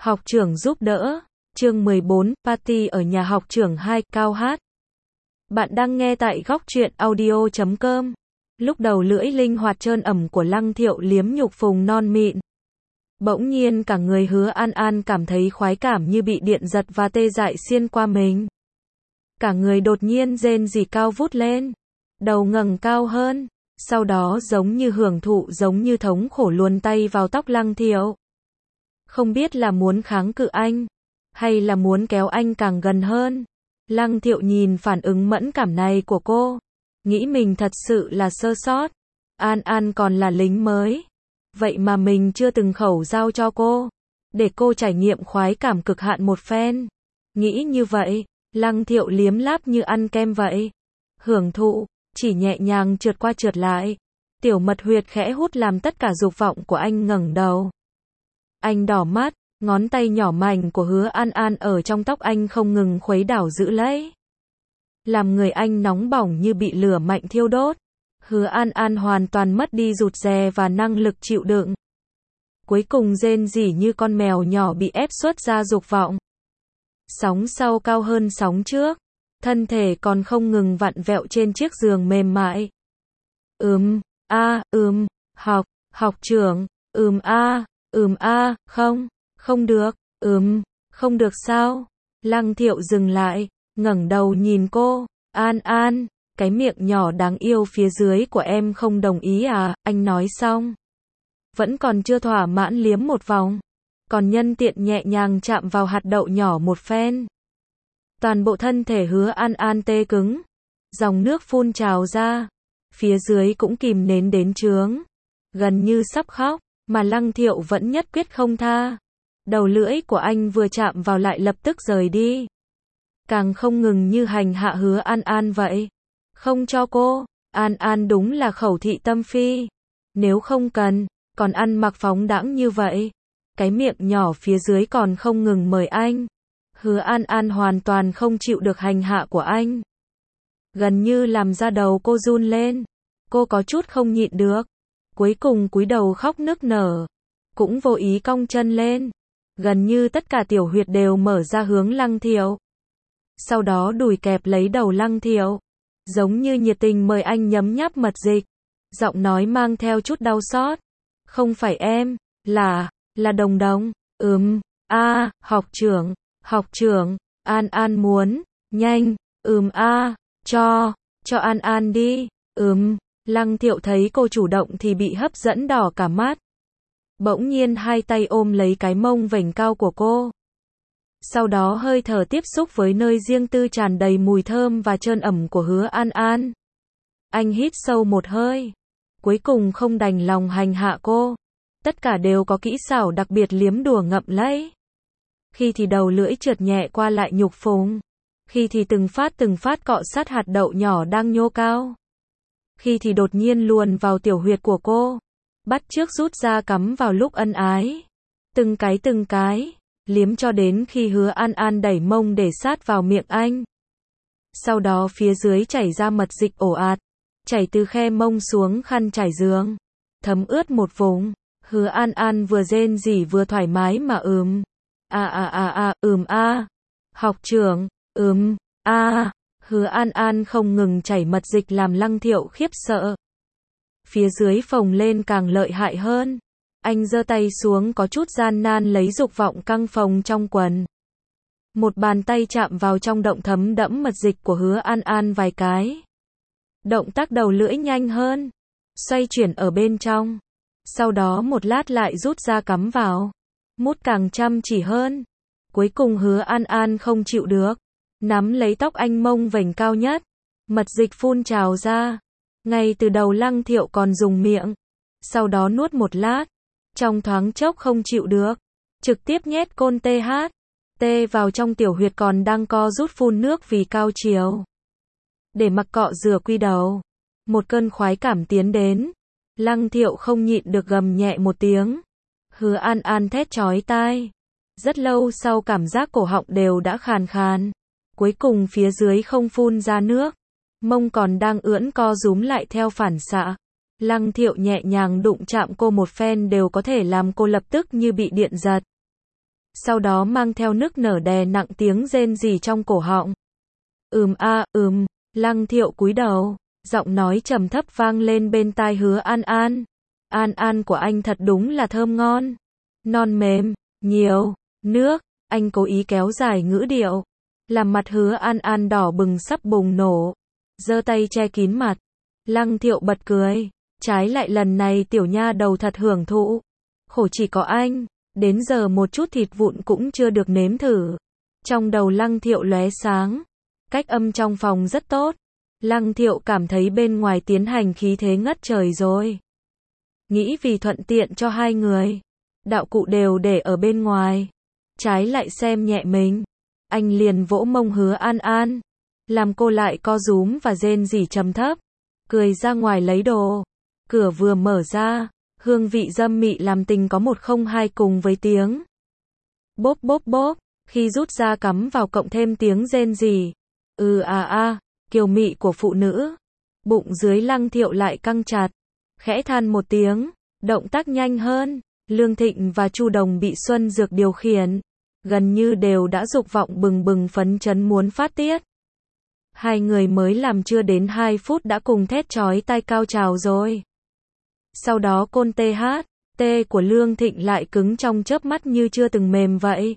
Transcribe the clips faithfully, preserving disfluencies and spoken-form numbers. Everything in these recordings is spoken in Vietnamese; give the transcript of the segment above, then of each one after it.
Học trưởng giúp đỡ. Chương mười bốn, Party ở nhà học trưởng hai, Cao Hát. Bạn đang nghe tại góc truyện audio chấm com. Lúc đầu lưỡi linh hoạt trơn ẩm của Lăng Thiệu liếm nhục phùng non mịn. Bỗng nhiên cả người Hứa An An cảm thấy khoái cảm như bị điện giật và tê dại xiên qua mình. Cả người đột nhiên rên rỉ cao vút lên. Đầu ngẩng cao hơn. Sau đó giống như hưởng thụ giống như thống khổ luồn tay vào tóc Lăng Thiệu. Không biết là muốn kháng cự anh, hay là muốn kéo anh càng gần hơn. Lăng Thiệu nhìn phản ứng mẫn cảm này của cô, nghĩ mình thật sự là sơ sót. An An còn là lính mới, vậy mà mình chưa từng khẩu giao cho cô, để cô trải nghiệm khoái cảm cực hạn một phen. Nghĩ như vậy, Lăng Thiệu liếm láp như ăn kem vậy. Hưởng thụ, chỉ nhẹ nhàng trượt qua trượt lại. Tiểu mật huyệt khẽ hút làm tất cả dục vọng của anh ngẩng đầu. Anh đỏ mắt, ngón tay nhỏ mảnh của Hứa An An ở trong tóc anh không ngừng khuấy đảo giữ lấy. Làm người anh nóng bỏng như bị lửa mạnh thiêu đốt. Hứa An An hoàn toàn mất đi rụt rè và năng lực chịu đựng. Cuối cùng rên rỉ như con mèo nhỏ bị ép xuất ra dục vọng. Sóng sau cao hơn sóng trước. Thân thể còn không ngừng vặn vẹo trên chiếc giường mềm mại. Ừm, a, ừm, học, học trưởng, ừm a, ừm a, không, không được, ừm, không được sao? Lăng Thiệu dừng lại, ngẩng đầu nhìn cô, An An, cái miệng nhỏ đáng yêu phía dưới của em không đồng ý à? Anh nói xong, vẫn còn chưa thỏa mãn liếm một vòng, còn nhân tiện nhẹ nhàng chạm vào hạt đậu nhỏ một phen. Toàn bộ thân thể Hứa An An tê cứng, dòng nước phun trào ra, phía dưới cũng kìm nén đến trướng, gần như sắp khóc, mà Lăng Thiệu vẫn nhất quyết không tha. Đầu lưỡi của anh vừa chạm vào lại lập tức rời đi. Càng không ngừng như hành hạ Hứa An An vậy. Không cho cô, An An đúng là khẩu thị tâm phi. Nếu không cần, còn ăn mặc phóng đãng như vậy. Cái miệng nhỏ phía dưới còn không ngừng mời anh. Hứa An An hoàn toàn không chịu được hành hạ của anh. Gần như làm da đầu cô run lên. Cô có chút không nhịn được. Cuối cùng cúi đầu khóc nức nở. Cũng vô ý cong chân lên. Gần như tất cả tiểu huyệt đều mở ra hướng Lăng Thiệu. Sau đó đùi kẹp lấy đầu Lăng Thiệu. Giống như nhiệt tình mời anh nhấm nháp mật dịch. Giọng nói mang theo chút đau xót. Không phải em, là, là Đồng Đồng. Ừm, a, học trưởng, học trưởng, An An muốn, nhanh, ừm a, cho, cho An An đi, ừm. Lăng Thiệu thấy cô chủ động thì bị hấp dẫn đỏ cả mắt. Bỗng nhiên hai tay ôm lấy cái mông vểnh cao của cô. Sau đó hơi thở tiếp xúc với nơi riêng tư tràn đầy mùi thơm và trơn ẩm của Hứa An An. Anh hít sâu một hơi. Cuối cùng không đành lòng hành hạ cô. Tất cả đều có kỹ xảo đặc biệt liếm đùa ngậm lấy. Khi thì đầu lưỡi trượt nhẹ qua lại nhục phùng. Khi thì từng phát từng phát cọ sát hạt đậu nhỏ đang nhô cao. Khi thì đột nhiên luồn vào tiểu huyệt của cô. Bắt chước rút ra cắm vào lúc ân ái. Từng cái từng cái. Liếm cho đến khi Hứa An An đẩy mông để sát vào miệng anh. Sau đó phía dưới chảy ra mật dịch ồ ạt. Chảy từ khe mông xuống khăn trải giường. Thấm ướt một vùng. Hứa An An vừa rên rỉ vừa thoải mái mà ừm. À à à à, ừm a. Học trưởng, ừm, a. Hứa An An không ngừng chảy mật dịch làm Lăng Thiệu khiếp sợ. Phía dưới phồng lên càng lợi hại hơn. Anh giơ tay xuống có chút gian nan lấy dục vọng căng phồng trong quần. Một bàn tay chạm vào trong động thấm đẫm mật dịch của Hứa An An vài cái. Động tác đầu lưỡi nhanh hơn. Xoay chuyển ở bên trong. Sau đó một lát lại rút ra cắm vào. Mút càng chăm chỉ hơn. Cuối cùng Hứa An An không chịu được. Nắm lấy tóc anh mông vểnh cao nhất. Mật dịch phun trào ra. Ngay từ đầu Lăng Thiệu còn dùng miệng. Sau đó nuốt một lát. Trong thoáng chốc không chịu được. Trực tiếp nhét côn tê hát. Tê vào trong tiểu huyệt còn đang co rút phun nước vì cao chiều. Để mặc cọ rửa quy đầu. Một cơn khoái cảm tiến đến. Lăng Thiệu không nhịn được gầm nhẹ một tiếng. Hứa An An thét chói tai. Rất lâu sau cảm giác cổ họng đều đã khàn khàn. Cuối cùng phía dưới không phun ra nước. Mông còn đang ưỡn co rúm lại theo phản xạ. Lăng Thiệu nhẹ nhàng đụng chạm cô một phen đều có thể làm cô lập tức như bị điện giật. sau đó mang theo nức nở đè nặng tiếng rên rỉ trong cổ họng. Ừm a, ừm, Lăng Thiệu cúi đầu, giọng nói trầm thấp vang lên bên tai Hứa An An. An An của anh thật đúng là thơm ngon, non mềm, nhiều, nước, anh cố ý kéo dài ngữ điệu, làm mặt Hứa An An đỏ bừng sắp bùng nổ, giơ tay che kín mặt. Lăng Thiệu bật cười, trái lại lần này tiểu nha đầu thật hưởng thụ, khổ chỉ có anh, đến giờ một chút thịt vụn cũng chưa được nếm thử. Trong đầu Lăng Thiệu lóe sáng, cách âm trong phòng rất tốt, Lăng Thiệu cảm thấy bên ngoài tiến hành khí thế ngất trời rồi. Nghĩ vì thuận tiện cho hai người, đạo cụ đều để ở bên ngoài, trái lại xem nhẹ mình. Anh liền vỗ mông Hứa An An, làm cô lại co rúm và rên rỉ trầm thấp, cười ra ngoài lấy đồ. Cửa vừa mở ra, hương vị dâm mị làm tình có một không hai cùng với tiếng bốp bốp bốp, khi rút ra cắm vào cộng thêm tiếng rên rỉ. Ừ à a, kiều mị của phụ nữ. Bụng dưới Lăng Thiệu lại căng chặt, khẽ than một tiếng, động tác nhanh hơn. Lương Thịnh và Chu Đồng bị Xuân Dược điều khiển, gần như đều đã dục vọng bừng bừng phấn chấn muốn phát tiết. Hai người mới làm chưa đến hai phút đã cùng thét chói tai cao trào rồi. Sau đó côn tê hát, tê của Lương Thịnh lại cứng trong chớp mắt như chưa từng mềm vậy.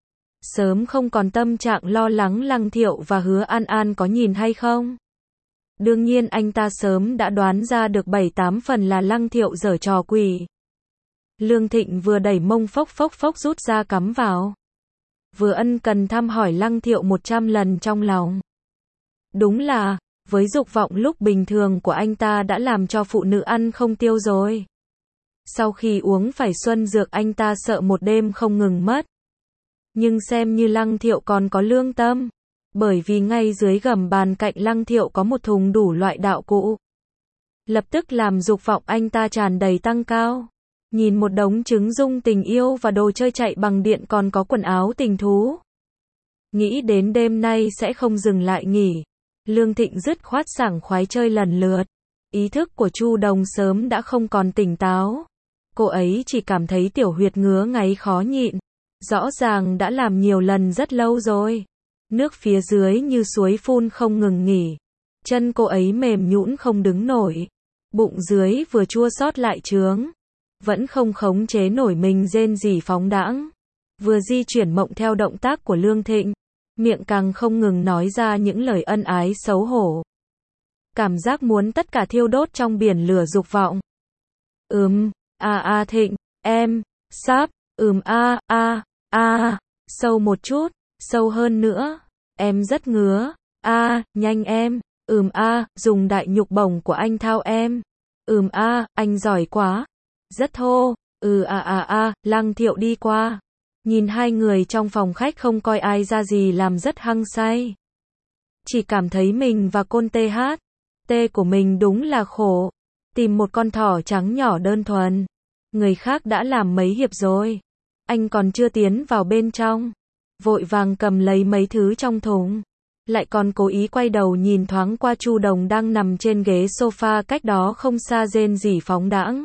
Sớm không còn tâm trạng lo lắng Lăng Thiệu và Hứa An An có nhìn hay không. Đương nhiên anh ta sớm đã đoán ra được bảy tám phần là Lăng Thiệu giở trò quỷ. Lương Thịnh vừa đẩy mông phốc phốc phốc rút ra cắm vào, vừa ân cần thăm hỏi Lăng Thiệu một trăm lần trong lòng. Đúng là, với dục vọng lúc bình thường của anh ta đã làm cho phụ nữ ăn không tiêu rồi. Sau khi uống phải xuân dược anh ta sợ một đêm không ngừng mất. Nhưng xem như Lăng Thiệu còn có lương tâm, bởi vì ngay dưới gầm bàn cạnh Lăng Thiệu có một thùng đủ loại đạo cụ. Lập tức làm dục vọng anh ta tràn đầy tăng cao. Nhìn một đống trứng dung tình yêu và đồ chơi chạy bằng điện còn có quần áo tình thú. Nghĩ đến đêm nay sẽ không dừng lại nghỉ. Lương Thịnh dứt khoát sảng khoái chơi lần lượt. Ý thức của Chu Đồng sớm đã không còn tỉnh táo. Cô ấy chỉ cảm thấy tiểu huyệt ngứa ngáy khó nhịn. Rõ ràng đã làm nhiều lần rất lâu rồi. Nước phía dưới như suối phun không ngừng nghỉ. Chân cô ấy mềm nhũn không đứng nổi. Bụng dưới vừa chua xót lại trướng. Vẫn không khống chế nổi mình rên rỉ phóng đãng. Vừa di chuyển mộng theo động tác của Lương Thịnh. Miệng càng không ngừng nói ra những lời ân ái xấu hổ. Cảm giác muốn tất cả thiêu đốt trong biển lửa dục vọng. Ừm, a a Thịnh, em, sắp, ừm a a, a, sâu một chút, sâu hơn nữa, em rất ngứa, a, nhanh em, ừm a, dùng đại nhục bổng của anh thao em, ừm a, anh giỏi quá, rất thô, ừ a a a, Lăng Thiệu đi qua. Nhìn hai người trong phòng khách không coi ai ra gì làm rất hăng say. Chỉ cảm thấy mình và côn tê hát, tê của mình đúng là khổ. Tìm một con thỏ trắng nhỏ đơn thuần. Người khác đã làm mấy hiệp rồi. Anh còn chưa tiến vào bên trong. Vội vàng cầm lấy mấy thứ trong thùng. Lại còn cố ý quay đầu nhìn thoáng qua Chu Đồng đang nằm trên ghế sofa cách đó không xa rên rỉ phóng đãng.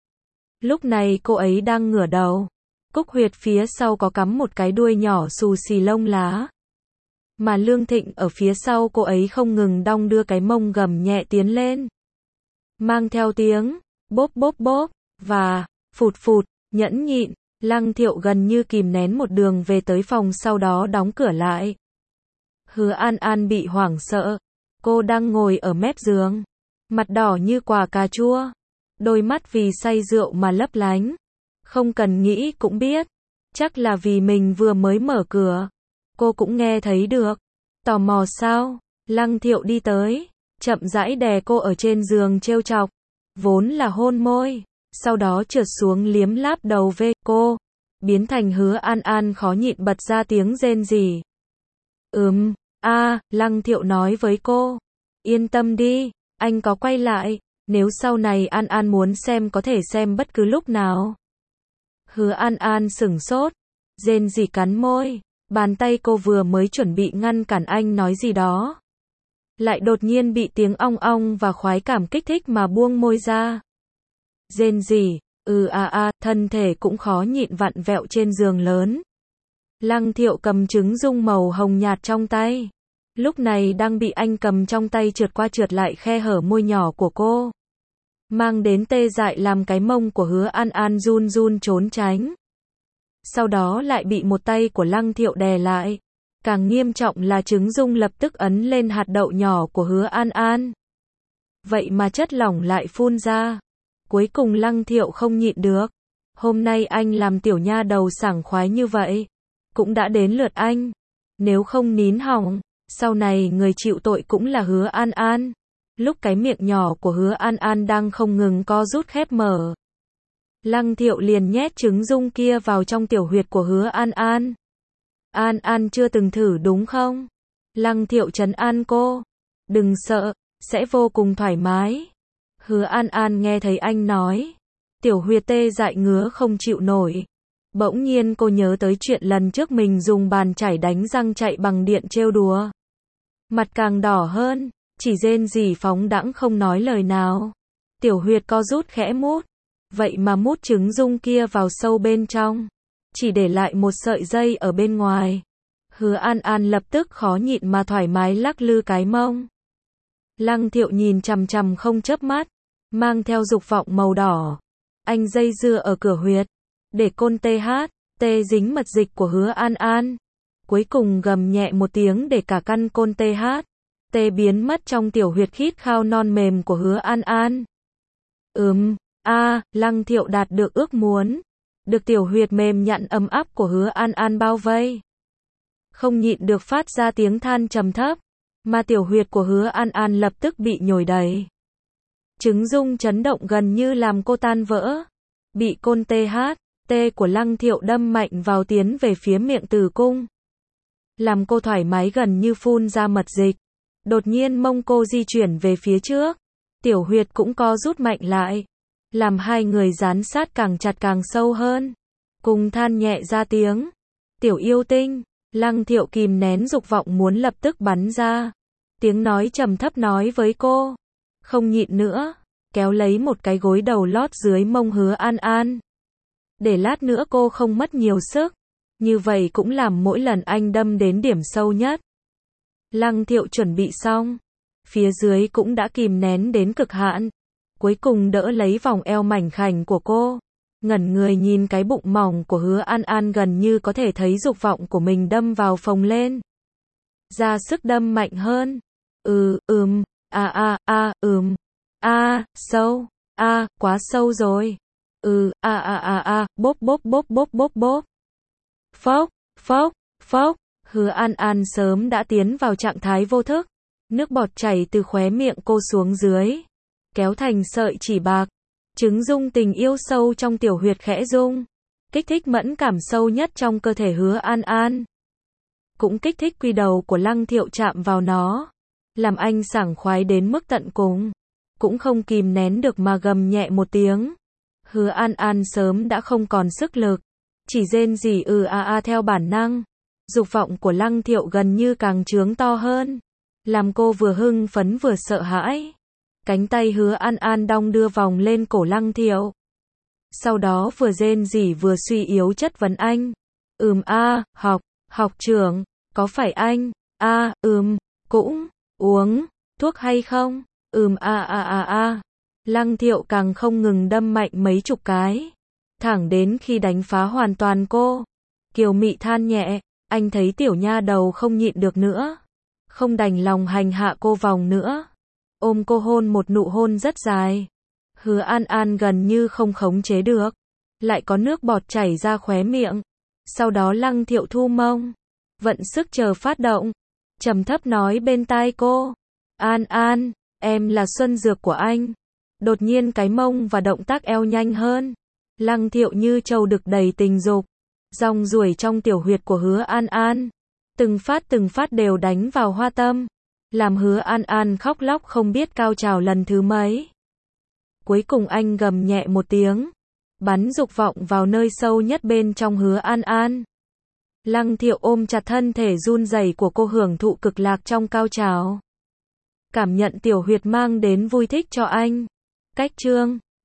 Lúc này cô ấy đang ngửa đầu. Cúc huyệt phía sau có cắm một cái đuôi nhỏ xù xì lông lá. Mà Lương Thịnh ở phía sau cô ấy không ngừng đong đưa cái mông gầm nhẹ tiến lên. Mang theo tiếng, bốp bốp bốp, và, phụt phụt, nhẫn nhịn, Lăng Thiệu gần như kìm nén một đường về tới phòng sau đó đóng cửa lại. Hứa An An bị hoảng sợ. Cô đang ngồi ở mép giường. Mặt đỏ như quả cà chua. Đôi mắt vì say rượu mà lấp lánh. Không cần nghĩ cũng biết. Chắc là vì mình vừa mới mở cửa. Cô cũng nghe thấy được. Tò mò sao? Lăng Thiệu đi tới. Chậm rãi đè cô ở trên giường trêu chọc. Vốn là hôn môi. Sau đó trượt xuống liếm láp đầu về cô. Biến thành Hứa An An khó nhịn bật ra tiếng rên rỉ. Ừm, a, Lăng Thiệu nói với cô. Yên tâm đi, anh có quay lại. Nếu sau này An An muốn xem có thể xem bất cứ lúc nào. Hứa An An sửng sốt. Rên rỉ cắn môi. Bàn tay cô vừa mới chuẩn bị ngăn cản anh nói gì đó. Lại đột nhiên bị tiếng ong ong và khoái cảm kích thích mà buông môi ra. Rên rỉ, ừ a a, thân thể cũng khó nhịn vặn vẹo trên giường lớn. Lăng Thiệu cầm trứng dung màu hồng nhạt trong tay. Lúc này đang bị anh cầm trong tay trượt qua trượt lại khe hở môi nhỏ của cô. Mang đến tê dại làm cái mông của Hứa An An run run trốn tránh. Sau đó lại bị một tay của Lăng Thiệu đè lại. Càng nghiêm trọng là trứng dung lập tức ấn lên hạt đậu nhỏ của Hứa An An. Vậy mà chất lỏng lại phun ra. Cuối cùng Lăng Thiệu không nhịn được. Hôm nay anh làm tiểu nha đầu sảng khoái như vậy. Cũng đã đến lượt anh. Nếu không nín hỏng, sau này người chịu tội cũng là Hứa An An. Lúc cái miệng nhỏ của Hứa An An đang không ngừng co rút khép mở. Lăng Thiệu liền nhét trứng dung kia vào trong tiểu huyệt của Hứa An An. An An chưa từng thử đúng không? Lăng Thiệu trấn an cô. Đừng sợ, sẽ vô cùng thoải mái. Hứa An An nghe thấy anh nói. Tiểu huyệt tê dại ngứa không chịu nổi. Bỗng nhiên cô nhớ tới chuyện lần trước mình dùng bàn chải đánh răng chạy bằng điện trêu đùa. Mặt càng đỏ hơn, chỉ rên rỉ phóng đãng không nói lời nào. Tiểu huyệt co rút khẽ mút. Vậy mà mút trứng dung kia vào sâu bên trong. Chỉ để lại một sợi dây ở bên ngoài. Hứa An An lập tức khó nhịn mà thoải mái lắc lư cái mông. Lăng Thiệu nhìn chằm chằm không chớp mắt. Mang theo dục vọng màu đỏ. Anh dây dưa ở cửa huyệt. Để côn tê hát, tê dính mật dịch của Hứa An An. Cuối cùng gầm nhẹ một tiếng để cả căn côn tê hát. Tê biến mất trong tiểu huyệt khít khao non mềm của Hứa An An. Ừm, a à, Lăng Thiệu đạt được ước muốn. Được tiểu huyệt mềm nhặn ấm áp của Hứa An An bao vây. Không nhịn được phát ra tiếng than trầm thấp. Mà tiểu huyệt của Hứa An An lập tức bị nhồi đầy. Trứng dung chấn động gần như làm cô tan vỡ. Bị côn tê hát, tê của Lăng Thiệu đâm mạnh vào tiến về phía miệng tử cung. Làm cô thoải mái gần như phun ra mật dịch. Đột nhiên mông cô di chuyển về phía trước. Tiểu huyệt cũng co rút mạnh lại. Làm hai người dán sát càng chặt càng sâu hơn. Cùng than nhẹ ra tiếng. Tiểu yêu tinh. Lăng Thiệu kìm nén dục vọng muốn lập tức bắn ra. Tiếng nói trầm thấp nói với cô. Không nhịn nữa. Kéo lấy một cái gối đầu lót dưới mông Hứa An An. Để lát nữa cô không mất nhiều sức. Như vậy cũng làm mỗi lần anh đâm đến điểm sâu nhất. Lăng Thiệu chuẩn bị xong. Phía dưới cũng đã kìm nén đến cực hạn. Cuối cùng đỡ lấy vòng eo mảnh khảnh của cô. Ngẩn người nhìn cái bụng mỏng của Hứa An An gần như có thể thấy dục vọng của mình đâm vào phồng lên. Ra sức đâm mạnh hơn. Ừ, ừm, a a a, ừm. A, sâu. A, quá sâu rồi. Ừ, a a a a, bốp bốp bốp bốp bốp bốp. Phốc, phốc, phốc. Hứa An An sớm đã tiến vào trạng thái vô thức. Nước bọt chảy từ khóe miệng cô xuống dưới. Kéo thành sợi chỉ bạc. Trứng dung tình yêu sâu trong tiểu huyệt khẽ rung. Kích thích mẫn cảm sâu nhất trong cơ thể Hứa An An. Cũng kích thích quy đầu của Lăng Thiệu chạm vào nó. Làm anh sảng khoái đến mức tận cùng. Cũng không kìm nén được mà gầm nhẹ một tiếng. Hứa An An sớm đã không còn sức lực. Chỉ rên rỉ ừ a a theo bản năng. Dục vọng của Lăng Thiệu gần như càng trướng to hơn. Làm cô vừa hưng phấn vừa sợ hãi. Cánh tay Hứa An An đong đưa vòng lên cổ Lăng Thiệu. Sau đó vừa rên rỉ vừa suy yếu chất vấn anh. Ừm a, học, học trưởng, có phải anh, a, ừm, cũng, uống, thuốc hay không? Ừm a a a a. Lăng Thiệu càng không ngừng đâm mạnh mấy chục cái. Thẳng đến khi đánh phá hoàn toàn cô. Kiều Mị than nhẹ, anh thấy tiểu nha đầu không nhịn được nữa. Không đành lòng hành hạ cô vòng nữa. Ôm cô hôn một nụ hôn rất dài. Hứa An An gần như không khống chế được. Lại có nước bọt chảy ra khóe miệng. Sau đó Lăng Thiệu thu mông. Vận sức chờ phát động. Trầm thấp nói bên tai cô. An An, em là xuân dược của anh. Đột nhiên cái mông và động tác eo nhanh hơn. Lăng Thiệu như trâu đực đầy tình dục. Dòng ruổi trong tiểu huyệt của Hứa An An. Từng phát từng phát đều đánh vào hoa tâm. Làm Hứa An An khóc lóc không biết cao trào lần thứ mấy. Cuối cùng anh gầm nhẹ một tiếng. Bắn dục vọng vào nơi sâu nhất bên trong Hứa An An. Lăng Thiệu ôm chặt thân thể run rẩy của cô hưởng thụ cực lạc trong cao trào. Cảm nhận tiểu huyệt mang đến vui thích cho anh. Cách chương